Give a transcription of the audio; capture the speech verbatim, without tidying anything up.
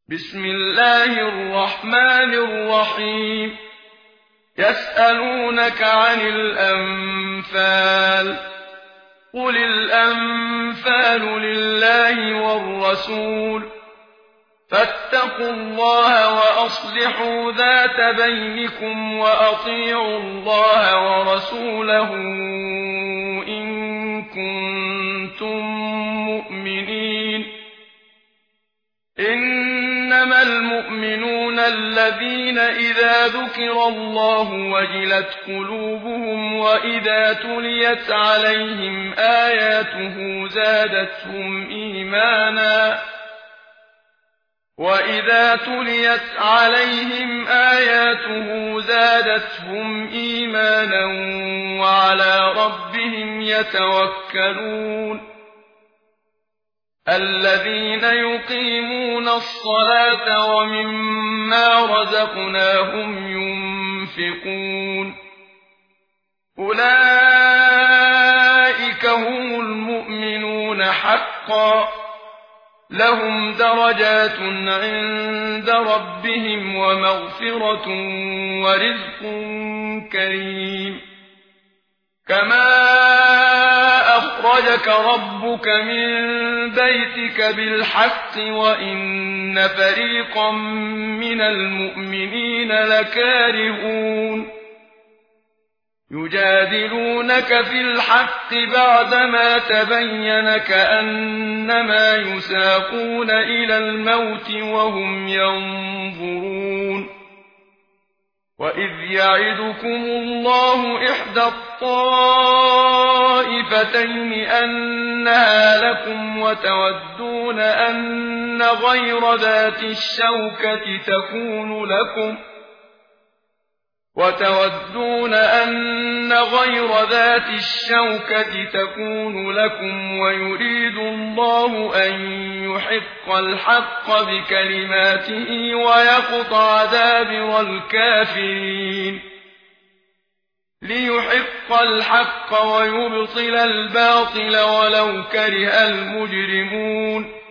بسم الله الرحمن الرحيم يسألونك عن الأنفال قل الأنفال لله والرسول فاتقوا الله وأصلحوا ذات بينكم وأطيعوا الله ورسوله إن كنتم مؤمنين إنما المؤمنون الذين إذا ذكر الله وجلت قلوبهم وإذا تليت عليهم آياته زادتهم إيمانا وإذا تليت عليهم آياته زادتهم إيمانا وعلى ربهم يتوكلون الذين يقيمون الصلاة ومما رزقناهم ينفقون أولئك هم المؤمنون حقا لهم درجات عند ربهم ومغفرة ورزق كريم كما أخرجك ربك من بيتك بالحق وإن فريقا من المؤمنين لكارهون يجادلونك في الحق بعدما تبين كأنما يساقون إلى الموت وهم ينظرون وإذ يعدكم الله إحدى الطائفتين أنها لكم وتودون أن غير ذات الشوكة تكون لكم وتودون أن غير ذات الشوكة تكون لكم ويريد الله أن يحق الحق بكلماته ويقطع دابر الكافرين ليحق الحق ويبطل الباطل ولو كره المجرمون